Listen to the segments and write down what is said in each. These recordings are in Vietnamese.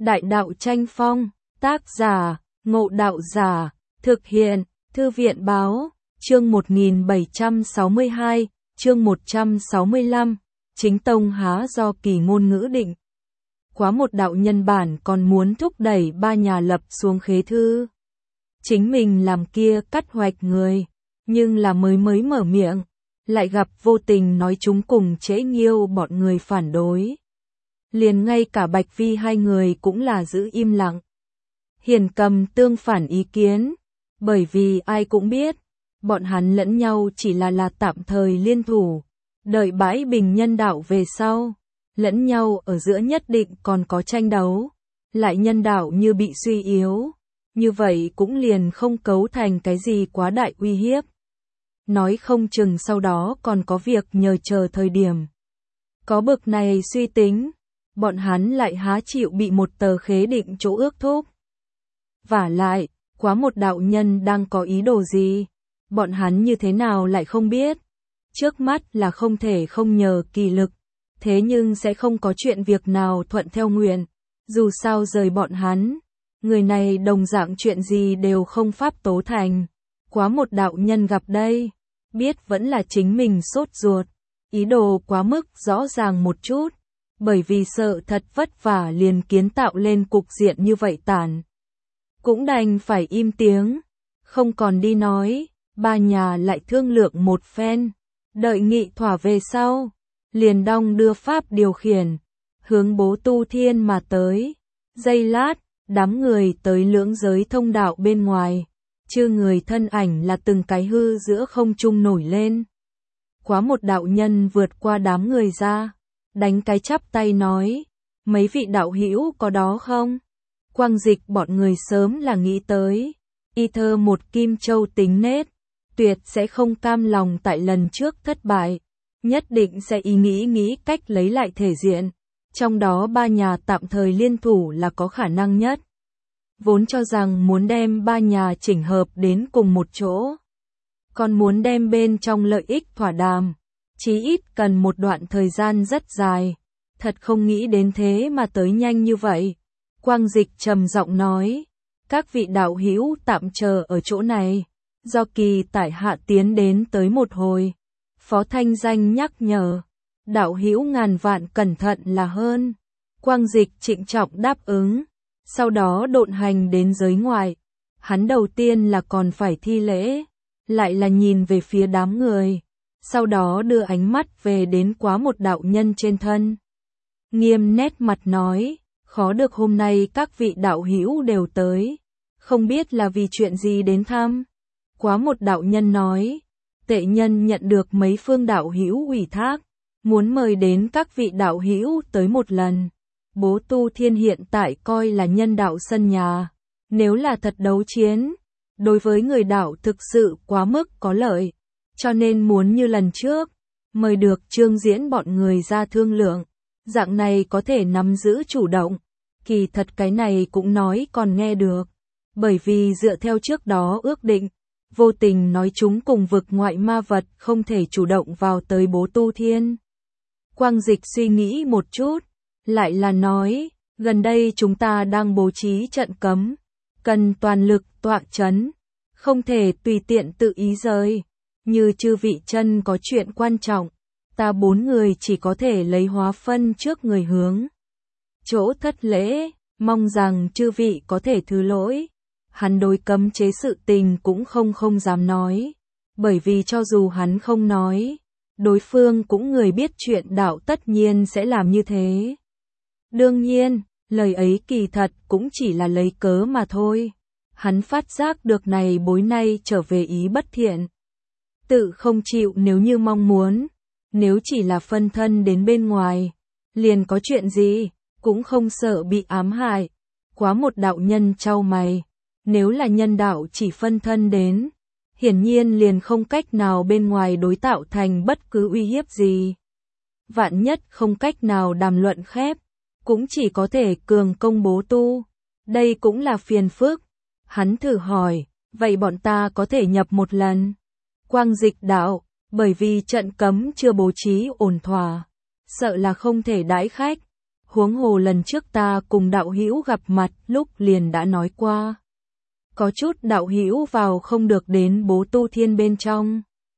Đại đạo tranh phong, tác giả, Ngộ Đạo Giả, thực hiện, Thư viện báo, chương 1762, chương 165, chính tông há do kỳ ngôn ngữ định. Quá một đạo nhân bản còn muốn thúc đẩy ba nhà lập xuống khế thư. Chính mình làm kia cắt hoạch người, nhưng là mới mở miệng, lại gặp vô tình nói chúng cùng chế nghiêu bọn người phản đối. Liền ngay cả Bạch Vi hai người cũng là giữ im lặng. Hiền Cầm tương phản ý kiến, bởi vì ai cũng biết, bọn hắn lẫn nhau chỉ là tạm thời liên thủ, đợi bãi bình nhân đạo về sau, lẫn nhau ở giữa nhất định còn có tranh đấu, lại nhân đạo như bị suy yếu, như vậy cũng liền không cấu thành cái gì quá đại uy hiếp. Nói không chừng sau đó còn có việc nhờ chờ thời điểm. Có bực này suy tính, bọn hắn lại há chịu bị một tờ khế định chỗ ước thúc. Vả lại, quá một đạo nhân đang có ý đồ gì, bọn hắn như thế nào lại không biết. Trước mắt là không thể không nhờ kỳ lực, thế nhưng sẽ không có chuyện việc nào thuận theo nguyện, dù sao rời bọn hắn, người này đồng dạng chuyện gì đều không pháp tố thành. Quá một đạo nhân gặp đây, biết vẫn là chính mình sốt ruột, ý đồ quá mức rõ ràng một chút, bởi vì sợ thật vất vả liền kiến tạo lên cục diện như vậy tàn. Cũng đành phải im tiếng, không còn đi nói, ba nhà lại thương lượng một phen, đợi nghị thỏa về sau, liền đong đưa pháp điều khiển, hướng Bố Tu Thiên mà tới. Giây lát, đám người tới lưỡng giới thông đạo bên ngoài, chư người thân ảnh là từng cái hư giữa không trung nổi lên. Quá một đạo nhân vượt qua đám người ra, đánh cái chắp tay nói, mấy vị đạo hữu có đó không? Quang Dịch bọn người sớm là nghĩ tới, y thơ một kim châu tính nết, tuyệt sẽ không cam lòng tại lần trước thất bại, nhất định sẽ nghĩ cách lấy lại thể diện, trong đó ba nhà tạm thời liên thủ là có khả năng nhất. Vốn cho rằng muốn đem ba nhà chỉnh hợp đến cùng một chỗ, còn muốn đem bên trong lợi ích thỏa đàm, chí ít cần một đoạn thời gian rất dài, thật không nghĩ đến thế mà tới nhanh như vậy. Quang Dịch trầm giọng nói, các vị đạo hữu tạm chờ ở chỗ này, do kỳ tại hạ tiến đến tới một hồi. Phó Thanh Danh nhắc nhở, đạo hữu ngàn vạn cẩn thận là hơn. Quang Dịch trịnh trọng đáp ứng, sau đó độn hành đến giới ngoài. Hắn đầu tiên là còn phải thi lễ, lại là nhìn về phía đám người, sau đó đưa ánh mắt về đến quá một đạo nhân trên thân. Nghiêm nét mặt nói, khó được hôm nay các vị đạo hữu đều tới, không biết là vì chuyện gì đến thăm. Quá một đạo nhân nói, tệ nhân nhận được mấy phương đạo hữu ủy thác, muốn mời đến các vị đạo hữu tới một lần. Bố Tu Thiên hiện tại coi là nhân đạo sân nhà, nếu là thật đấu chiến, đối với người đạo thực sự quá mức có lợi, cho nên muốn như lần trước, mời được Trương Diễn bọn người ra thương lượng, dạng này có thể nắm giữ chủ động. Kỳ thật cái này cũng nói còn nghe được, bởi vì dựa theo trước đó ước định, vô tình nói chúng cùng vực ngoại ma vật không thể chủ động vào tới Bố Tu Thiên. Quang Dịch suy nghĩ một chút, lại là nói, gần đây chúng ta đang bố trí trận cấm, cần toàn lực tọa chấn, không thể tùy tiện tự ý rời, như chư vị chân có chuyện quan trọng, ta bốn người chỉ có thể lấy hóa phân trước người hướng chỗ thất lễ, mong rằng chư vị có thể thứ lỗi. Hắn đối cấm chế sự tình cũng không dám nói, bởi vì cho dù hắn không nói, đối phương cũng người biết chuyện đạo tất nhiên sẽ làm như thế. Đương nhiên, lời ấy kỳ thật cũng chỉ là lấy cớ mà thôi. Hắn phát giác được này bối nay trở về ý bất thiện, tự không chịu nếu như mong muốn, nếu chỉ là phân thân đến bên ngoài, liền có chuyện gì, cũng không sợ bị ám hại. Quá một đạo nhân chau mày, nếu là nhân đạo chỉ phân thân đến, hiển nhiên liền không cách nào bên ngoài đối tạo thành bất cứ uy hiếp gì. Vạn nhất không cách nào đàm luận khép, cũng chỉ có thể cường công Bố Tu, đây cũng là phiền phức. Hắn thử hỏi, vậy bọn ta có thể nhập một lần? Quang Dịch đạo, bởi vì trận cấm chưa bố trí ổn thỏa, sợ là không thể đãi khách. Huống hồ lần trước ta cùng đạo hữu gặp mặt lúc liền đã nói qua. Có chút đạo hữu vào không được đến Bố Tu Thiên bên trong.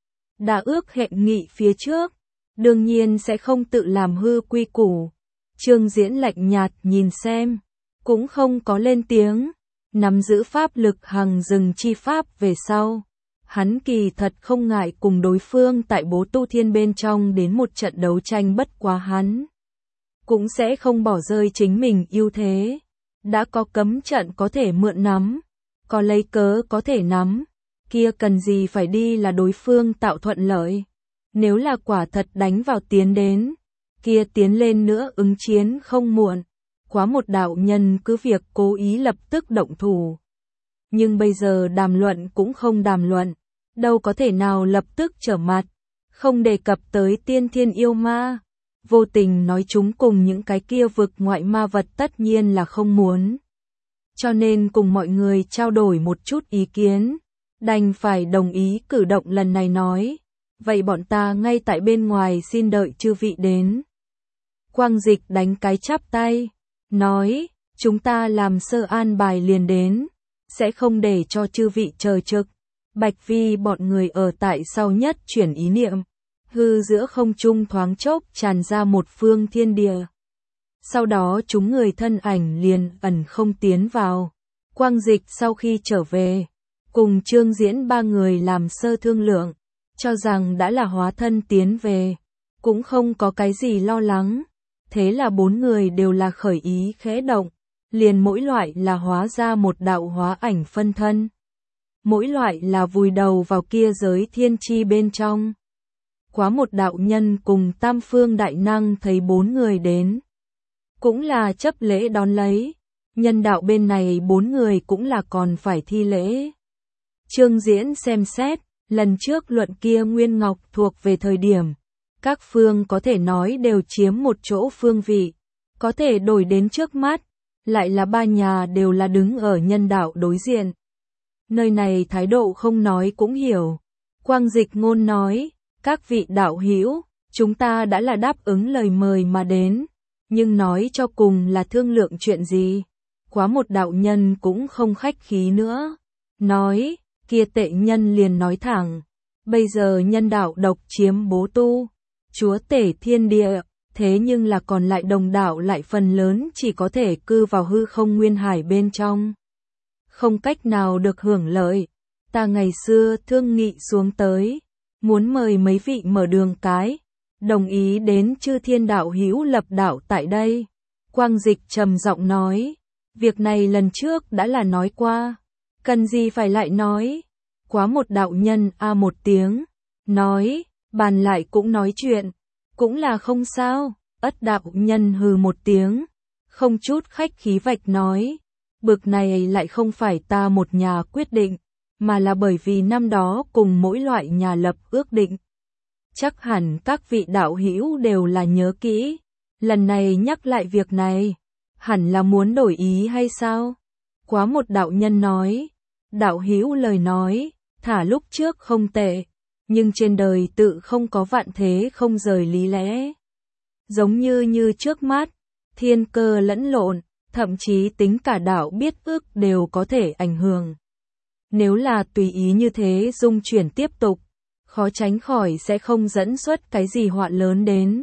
Đã ước hẹn nghị phía trước, đương nhiên sẽ không tự làm hư quy củ. Trương Diễn lạnh nhạt nhìn xem, cũng không có lên tiếng, nắm giữ pháp lực hằng rừng chi pháp về sau. Hắn kỳ thật không ngại cùng đối phương tại Bố Tu Thiên bên trong đến một trận đấu tranh, bất quá hắn cũng sẽ không bỏ rơi chính mình ưu thế. Đã có cấm trận có thể mượn nắm, có lấy cớ có thể nắm, kia cần gì phải đi là đối phương tạo thuận lợi. Nếu là quả thật đánh vào tiến đến, kia tiến lên nữa ứng chiến không muộn. Quá một đạo nhân cứ việc cố ý lập tức động thủ. Nhưng bây giờ đàm luận cũng không đàm luận, đâu có thể nào lập tức trở mặt, không đề cập tới tiên thiên yêu ma. Vô tình nói chúng cùng những cái kia vực ngoại ma vật tất nhiên là không muốn. Cho nên cùng mọi người trao đổi một chút ý kiến, đành phải đồng ý cử động lần này nói. Vậy bọn ta ngay tại bên ngoài xin đợi chư vị đến. Quang Dịch đánh cái chắp tay, nói, chúng ta làm sơ an bài liền đến, sẽ không để cho chư vị chờ trực. Bạch Vi bọn người ở tại sau nhất chuyển ý niệm, hư giữa không trung thoáng chốc tràn ra một phương thiên địa. Sau đó chúng người thân ảnh liền ẩn không tiến vào. Quang Dịch sau khi trở về, cùng Trương Diễn ba người làm sơ thương lượng, cho rằng đã là hóa thân tiến về, cũng không có cái gì lo lắng. Thế là bốn người đều là khởi ý khẽ động, liền mỗi loại là hóa ra một đạo hóa ảnh phân thân. Mỗi loại là vùi đầu vào kia giới thiên chi bên trong. Quá một đạo nhân cùng tam phương đại năng thấy bốn người đến, cũng là chấp lễ đón lấy. Nhân đạo bên này bốn người cũng là còn phải thi lễ. Trương Diễn xem xét, lần trước luận kia Nguyên Ngọc thuộc về thời điểm, các phương có thể nói đều chiếm một chỗ phương vị, có thể đổi đến trước mắt, lại là ba nhà đều là đứng ở nhân đạo đối diện. Nơi này thái độ không nói cũng hiểu. Quang Dịch ngôn nói, các vị đạo hữu, chúng ta đã là đáp ứng lời mời mà đến, nhưng nói cho cùng là thương lượng chuyện gì. Quá một đạo nhân cũng không khách khí nữa, nói, kia tệ nhân liền nói thẳng, bây giờ nhân đạo độc chiếm Bố Tu, chúa tể thiên địa, thế nhưng là còn lại đồng đạo lại phần lớn chỉ có thể cư vào hư không nguyên hải bên trong, không cách nào được hưởng lợi. Ta ngày xưa thương nghị xuống tới, muốn mời mấy vị mở đường cái, đồng ý đến chư thiên đạo hữu lập đạo tại đây. Quang Dịch trầm giọng nói, việc này lần trước đã là nói qua, cần gì phải lại nói. Quá một đạo nhân một tiếng, nói, bàn lại cũng nói chuyện, cũng là không sao. Ất đạo nhân hừ một tiếng, không chút khách khí vạch nói, bực này lại không phải ta một nhà quyết định, mà là bởi vì năm đó cùng mỗi loại nhà lập ước định. Chắc hẳn các vị đạo hữu đều là nhớ kỹ, lần này nhắc lại việc này, hẳn là muốn đổi ý hay sao? Quá một đạo nhân nói, đạo hữu lời nói, thả lúc trước không tệ, nhưng trên đời tự không có vạn thế không rời lý lẽ. Giống như trước mắt, thiên cơ lẫn lộn, thậm chí tính cả đạo biết ước đều có thể ảnh hưởng. Nếu là tùy ý như thế dung chuyển tiếp tục, khó tránh khỏi sẽ không dẫn xuất cái gì họa lớn đến.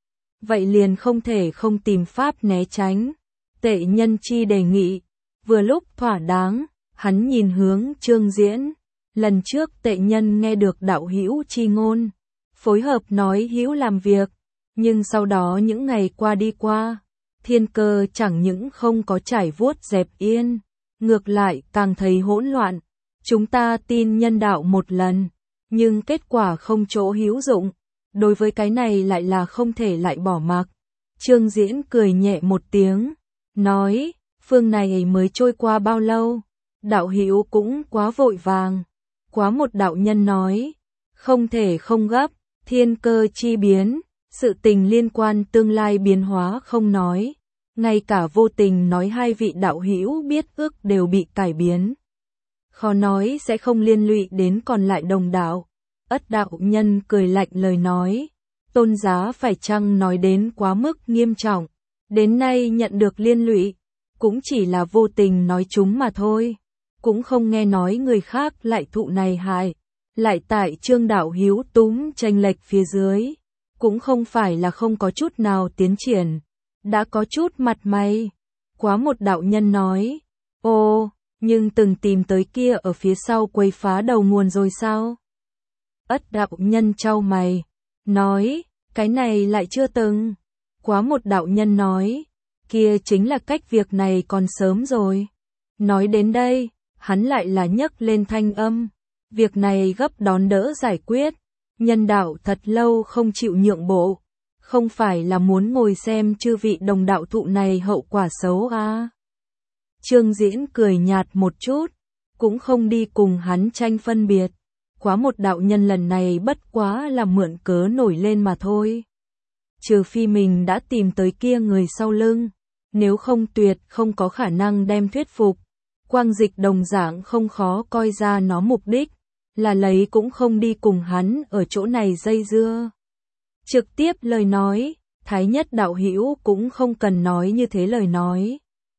Vậy liền không thể không tìm pháp né tránh. Tệ nhân chi đề nghị, vừa lúc thỏa đáng, hắn nhìn hướng Trương Diễn. Lần trước tệ nhân nghe được đạo hữu chi ngôn, phối hợp nói hữu làm việc, nhưng sau đó những ngày qua đi qua, thiên cơ chẳng những không có trải vuốt dẹp yên, ngược lại càng thấy hỗn loạn. Chúng ta tin nhân đạo một lần, nhưng kết quả không chỗ hữu dụng, đối với cái này lại là không thể lại bỏ mặc. Trương Diễn cười nhẹ một tiếng, nói, phương này mới trôi qua bao lâu, đạo hữu cũng quá vội vàng. Quá một đạo nhân nói, không thể không gấp, thiên cơ chi biến, sự tình liên quan tương lai biến hóa không nói, ngay cả vô tình nói hai vị đạo hữu biết ước đều bị cải biến. Khó nói sẽ không liên lụy đến còn lại đồng đạo. Ất đạo nhân cười lạnh lời nói, tôn giá phải chăng nói đến quá mức nghiêm trọng, đến nay nhận được liên lụy, cũng chỉ là vô tình nói chúng mà thôi, cũng không nghe nói người khác lại thụ này hại, lại tại Trương đạo hữu túm chênh lệch phía dưới, cũng không phải là không có chút nào tiến triển, đã có chút mặt mày. Quá một đạo nhân nói, ô, nhưng từng tìm tới kia ở phía sau quấy phá đầu nguồn rồi sao? Ất đạo nhân chau mày, nói, cái này lại chưa từng. Quá một đạo nhân nói, kia chính là cách việc này còn sớm rồi. Nói đến đây, hắn lại là nhấc lên thanh âm, việc này gấp đón đỡ giải quyết, nhân đạo thật lâu không chịu nhượng bộ, không phải là muốn ngồi xem chư vị đồng đạo thụ này hậu quả xấu à. Trương Diễn cười nhạt một chút, cũng không đi cùng hắn tranh phân biệt. Quá một đạo nhân lần này bất quá là mượn cớ nổi lên mà thôi. Trừ phi mình đã tìm tới kia người sau lưng, nếu không tuyệt không có khả năng đem thuyết phục. Quang Dịch đồng dạng không khó coi ra nó mục đích, là lấy cũng không đi cùng hắn ở chỗ này dây dưa. Trực tiếp lời nói, Thái Nhất đạo hữu cũng không cần nói như thế lời nói.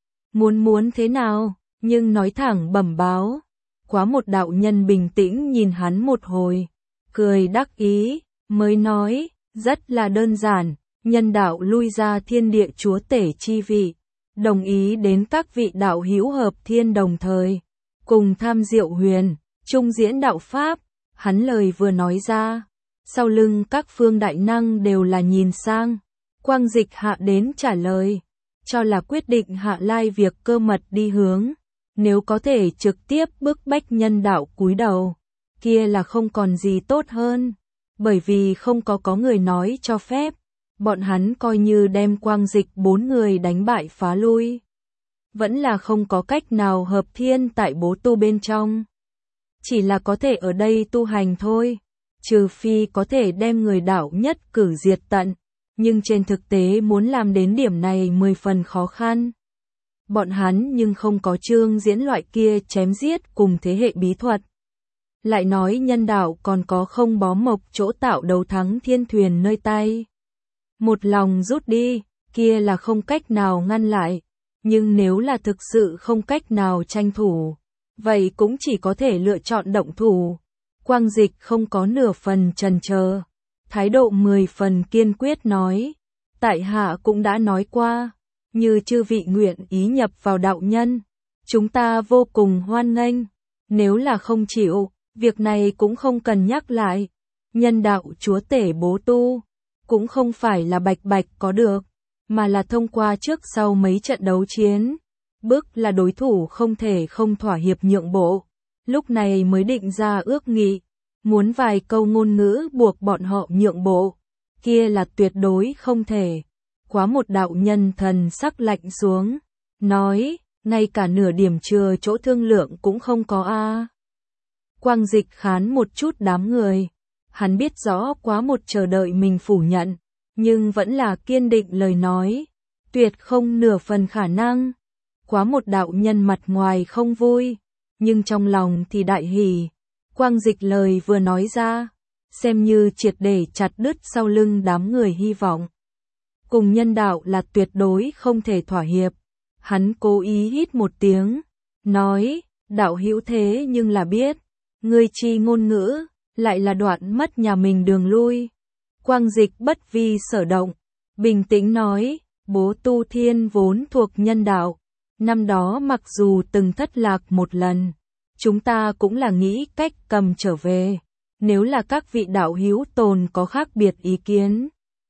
Muốn thế nào, nhưng nói thẳng bẩm báo. Quá một đạo nhân bình tĩnh nhìn hắn một hồi, cười đắc ý, mới nói, rất là đơn giản, nhân đạo lui ra thiên địa chúa tể chi vị, đồng ý đến các vị đạo hữu hợp thiên đồng thời, cùng tham diệu huyền, trung diễn đạo pháp. Hắn lời vừa nói ra, sau lưng các phương đại năng đều là nhìn sang. Quang Dịch hạ đến trả lời, cho là quyết định hạ lai việc cơ mật đi hướng, nếu có thể trực tiếp bức bách nhân đạo cúi đầu, kia là không còn gì tốt hơn, bởi vì không có người nói cho phép, bọn hắn coi như đem Quang Dịch 4 người đánh bại phá lui, vẫn là không có cách nào hợp thiên tại bố tu bên trong, chỉ là có thể ở đây tu hành thôi, trừ phi có thể đem người đạo nhất cử diệt tận, nhưng trên thực tế muốn làm đến điểm này 10 phần khó khăn. Bọn hắn nhưng không có Trương Diễn loại kia chém giết cùng thế hệ bí thuật. Lại nói nhân đạo còn có không bó mộc chỗ tạo đấu thắng thiên thuyền nơi tay. Một lòng rút đi, kia là không cách nào ngăn lại, nhưng nếu là thực sự không cách nào tranh thủ, vậy cũng chỉ có thể lựa chọn động thủ. Quang Dịch không có nửa phần chần chờ, thái độ 10 phần kiên quyết nói, tại hạ cũng đã nói qua, như chư vị nguyện ý nhập vào đạo nhân, chúng ta vô cùng hoan nghênh, nếu là không chịu, việc này cũng không cần nhắc lại, nhân đạo chúa tể bố tu, cũng không phải là bạch bạch có được, mà là thông qua trước sau mấy trận đấu chiến, bước là đối thủ không thể không thỏa hiệp nhượng bộ, lúc này mới định ra ước nghị, muốn vài câu ngôn ngữ buộc bọn họ nhượng bộ, kia là tuyệt đối không thể. Quá một đạo nhân thần sắc lạnh xuống, nói, ngay cả nửa điểm chừa chỗ thương lượng cũng không có a. Quang Dịch khán một chút đám người, hắn biết rõ quá một chờ đợi mình phủ nhận, nhưng vẫn là kiên định lời nói, tuyệt không nửa phần khả năng. Quá một đạo nhân mặt ngoài không vui, nhưng trong lòng thì đại hỉ. Quang Dịch lời vừa nói ra, xem như triệt để chặt đứt sau lưng đám người hy vọng. Cùng nhân đạo là tuyệt đối không thể thỏa hiệp. Hắn cố ý hít một tiếng, nói, đạo hữu thế nhưng là biết, ngươi chi ngôn ngữ, lại là đoạn mất nhà mình đường lui. Quang Dịch bất vi sở động, bình tĩnh nói, bố tu thiên vốn thuộc nhân đạo, năm đó mặc dù từng thất lạc một lần, chúng ta cũng là nghĩ cách cầm trở về, nếu là các vị đạo hữu tồn có khác biệt ý kiến,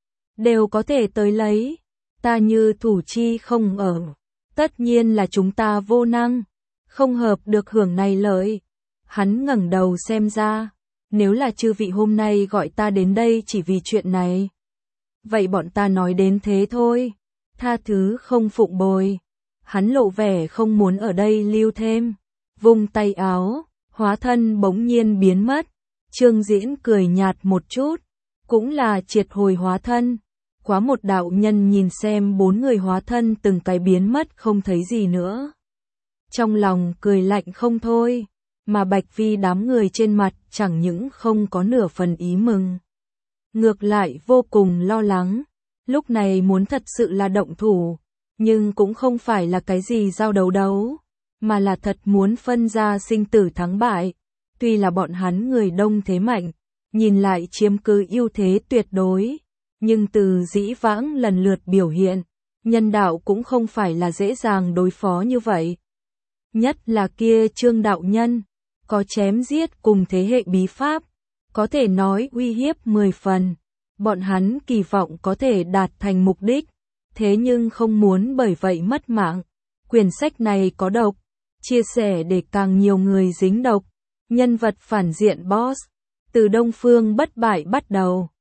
đều có thể tới lấy, ta như thủ chi không ở, tất nhiên là chúng ta vô năng, không hợp được hưởng này lợi. Hắn ngẩng đầu xem ra, nếu là chư vị hôm nay gọi ta đến đây chỉ vì chuyện này, vậy bọn ta nói đến thế thôi, tha thứ không phụng bồi. Hắn lộ vẻ không muốn ở đây lưu thêm, vung tay áo, hóa thân bỗng nhiên biến mất. Trương Diễn cười nhạt một chút, cũng là triệt hồi hóa thân. Quá một đạo nhân nhìn xem 4 người hóa thân từng cái biến mất không thấy gì nữa. Trong lòng cười lạnh không thôi, mà Bạch Vi đám người trên mặt chẳng những không có nửa phần ý mừng, ngược lại vô cùng lo lắng. Lúc này muốn thật sự là động thủ, nhưng cũng không phải là cái gì giao đấu, mà là thật muốn phân ra sinh tử thắng bại. Tuy là bọn hắn người đông thế mạnh, nhìn lại chiếm cứ ưu thế tuyệt đối, nhưng từ dĩ vãng lần lượt biểu hiện, nhân đạo cũng không phải là dễ dàng đối phó như vậy. Nhất là kia Trương đạo nhân, có chém giết cùng thế hệ bí pháp, có thể nói uy hiếp 10 phần. Bọn hắn kỳ vọng có thể đạt thành mục đích, thế nhưng không muốn bởi vậy mất mạng. Quyển sách này có độc, chia sẻ để càng nhiều người dính độc. Nhân vật phản diện boss, từ Đông Phương bất bại bắt đầu.